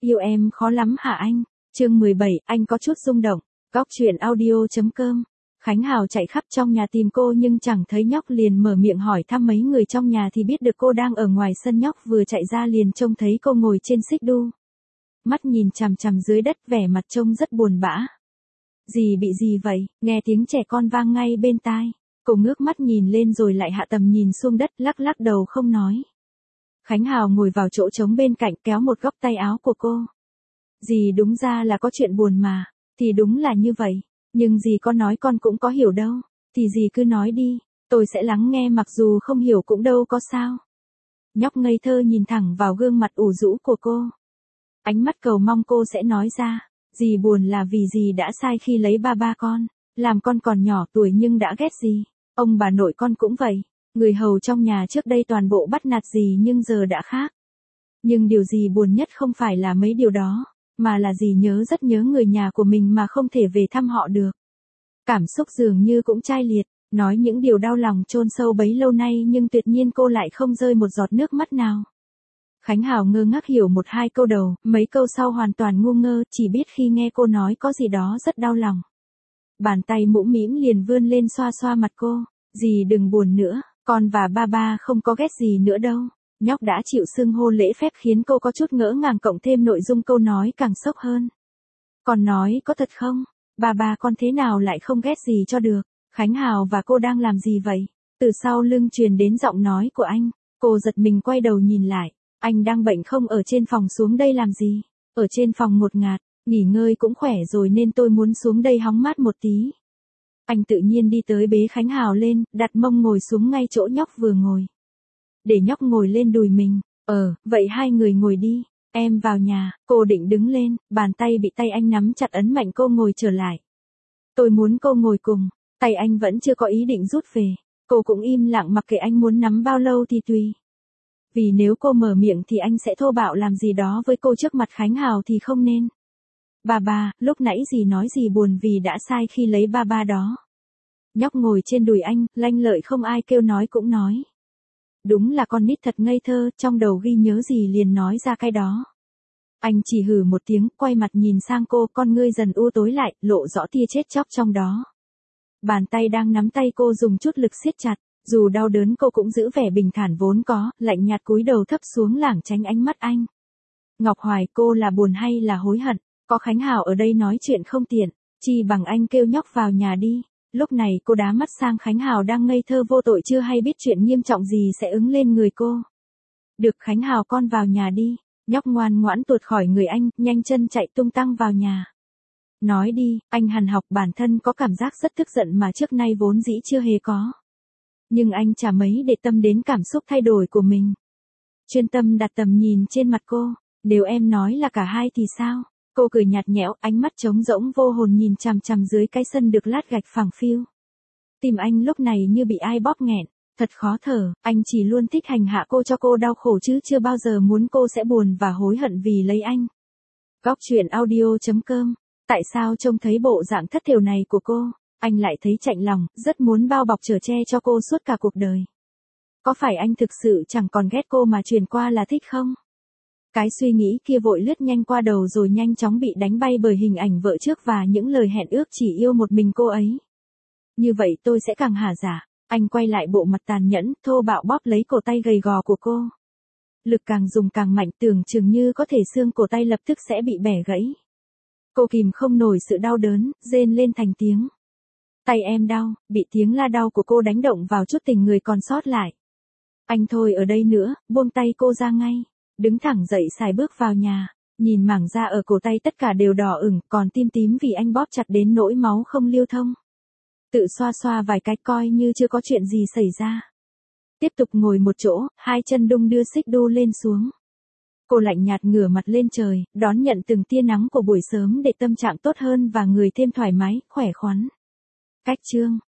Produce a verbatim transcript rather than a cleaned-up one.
Yêu em khó lắm hả anh? Chương mười bảy, anh có chút rung động. Góc truyện audio chấm com. Khánh Hào chạy khắp trong nhà tìm cô nhưng chẳng thấy nhóc, liền mở miệng hỏi thăm mấy người trong nhà thì biết được cô đang ở ngoài sân. Nhóc vừa chạy ra liền trông thấy cô ngồi trên xích đu, mắt nhìn chằm chằm dưới đất, vẻ mặt trông rất buồn bã. Dì bị gì vậy? Nghe tiếng trẻ con vang ngay bên tai. Cô ngước mắt nhìn lên rồi lại hạ tầm nhìn xuống đất, lắc lắc đầu không nói. Khánh Hào ngồi vào chỗ trống bên cạnh, kéo một góc tay áo của cô. Dì đúng ra là có chuyện buồn mà. Thì đúng là như vậy. Nhưng dì có nói con cũng có hiểu đâu. Thì dì cứ nói đi, tôi sẽ lắng nghe, mặc dù không hiểu cũng đâu có sao. Nhóc ngây thơ nhìn thẳng vào gương mặt ủ rũ của cô. Ánh mắt cầu mong cô sẽ nói ra. Dì buồn là vì dì đã sai khi lấy ba ba con. Làm con còn nhỏ tuổi nhưng đã ghét dì. Ông bà nội con cũng vậy. Người hầu trong nhà trước đây toàn bộ bắt nạt dì nhưng giờ đã khác. Nhưng điều dì buồn nhất không phải là mấy điều đó, mà là dì nhớ rất nhớ người nhà của mình mà không thể về thăm họ được. Cảm xúc dường như cũng chai liệt, nói những điều đau lòng chôn sâu bấy lâu nay nhưng tuyệt nhiên cô lại không rơi một giọt nước mắt nào. Khánh Hào ngơ ngác hiểu một hai câu đầu, mấy câu sau hoàn toàn ngu ngơ, chỉ biết khi nghe cô nói có gì đó rất đau lòng. Bàn tay mũm mĩm liền vươn lên xoa xoa mặt cô. Dì đừng buồn nữa, con và ba ba không có ghét gì nữa đâu. Nhóc đã chịu xưng hô lễ phép khiến cô có chút ngỡ ngàng, cộng thêm nội dung câu nói càng sốc hơn. Con nói có thật không? Ba ba con thế nào lại không ghét gì cho được? Khánh Hào và cô đang làm gì vậy? Từ sau lưng truyền đến giọng nói của anh. Cô giật mình quay đầu nhìn lại. Anh đang bệnh không, ở trên phòng xuống đây làm gì? Ở trên phòng ngột ngạt, nghỉ ngơi cũng khỏe rồi nên tôi muốn xuống đây hóng mát một tí. Anh tự nhiên đi tới bế Khánh Hào lên, đặt mông ngồi xuống ngay chỗ nhóc vừa ngồi. Để nhóc ngồi lên đùi mình. Ờ, vậy hai người ngồi đi. Em vào nhà. Cô định đứng lên, bàn tay bị tay anh nắm chặt ấn mạnh cô ngồi trở lại. Tôi muốn cô ngồi cùng. Tay anh vẫn chưa có ý định rút về. Cô cũng im lặng mặc kệ anh muốn nắm bao lâu thì tùy. Vì nếu cô mở miệng thì anh sẽ thô bạo làm gì đó với cô trước mặt Khánh Hào thì không nên. Bà bà, lúc nãy dì nói dì buồn vì đã sai khi lấy ba ba đó. Nhóc ngồi trên đùi anh, lanh lợi không ai kêu nói cũng nói. Đúng là con nít thật ngây thơ, trong đầu ghi nhớ gì liền nói ra cái đó. Anh chỉ hừ một tiếng, quay mặt nhìn sang cô, con ngươi dần u tối lại, lộ rõ tia chết chóc trong đó. Bàn tay đang nắm tay cô dùng chút lực siết chặt, dù đau đớn cô cũng giữ vẻ bình thản vốn có, lạnh nhạt cúi đầu thấp xuống lảng tránh ánh mắt anh. Ngọc Hoài, cô là buồn hay là hối hận? Có Khánh Hào ở đây nói chuyện không tiện, chi bằng anh kêu nhóc vào nhà đi. Lúc này cô đá mắt sang Khánh Hào đang ngây thơ vô tội chưa hay biết chuyện nghiêm trọng gì sẽ ứng lên người cô. Được Khánh Hào, con vào nhà đi. Nhóc ngoan ngoãn tuột khỏi người anh, nhanh chân chạy tung tăng vào nhà. Nói đi, anh hằn học, bản thân có cảm giác rất tức giận mà trước nay vốn dĩ chưa hề có. Nhưng anh chả mấy để tâm đến cảm xúc thay đổi của mình. Chuyên tâm đặt tầm nhìn trên mặt cô. Nếu em nói là cả hai thì sao? Cô cười nhạt nhẽo, ánh mắt trống rỗng vô hồn nhìn chằm chằm dưới cái sân được lát gạch phẳng phiu. Tim anh lúc này như bị ai bóp nghẹn, thật khó thở, anh chỉ luôn thích hành hạ cô cho cô đau khổ chứ chưa bao giờ muốn cô sẽ buồn và hối hận vì lấy anh. Góc truyện audio chấm com. Tại sao trông thấy bộ dạng thất thểu này của cô, anh lại thấy chạnh lòng, rất muốn bao bọc chở che cho cô suốt cả cuộc đời. Có phải anh thực sự chẳng còn ghét cô mà truyền qua là thích không? Cái suy nghĩ kia vội lướt nhanh qua đầu rồi nhanh chóng bị đánh bay bởi hình ảnh vợ trước và những lời hẹn ước chỉ yêu một mình cô ấy. Như vậy tôi sẽ càng hả dạ. Anh quay lại bộ mặt tàn nhẫn, thô bạo bóp lấy cổ tay gầy gò của cô. Lực càng dùng càng mạnh, tưởng chừng như có thể xương cổ tay lập tức sẽ bị bẻ gãy. Cô kìm không nổi sự đau đớn, rên lên thành tiếng. Tay em đau, bị tiếng la đau của cô đánh động vào chút tình người còn sót lại. Anh thôi ở đây nữa, buông tay cô ra ngay. Đứng thẳng dậy xài bước vào nhà, nhìn mảng da ở cổ tay tất cả đều đỏ ửng, còn tim tím vì anh bóp chặt đến nỗi máu không lưu thông. Tự xoa xoa vài cái coi như chưa có chuyện gì xảy ra. Tiếp tục ngồi một chỗ, hai chân đung đưa xích đu lên xuống. Cô lạnh nhạt ngửa mặt lên trời, đón nhận từng tia nắng của buổi sớm để tâm trạng tốt hơn và người thêm thoải mái, khỏe khoắn. Cách chương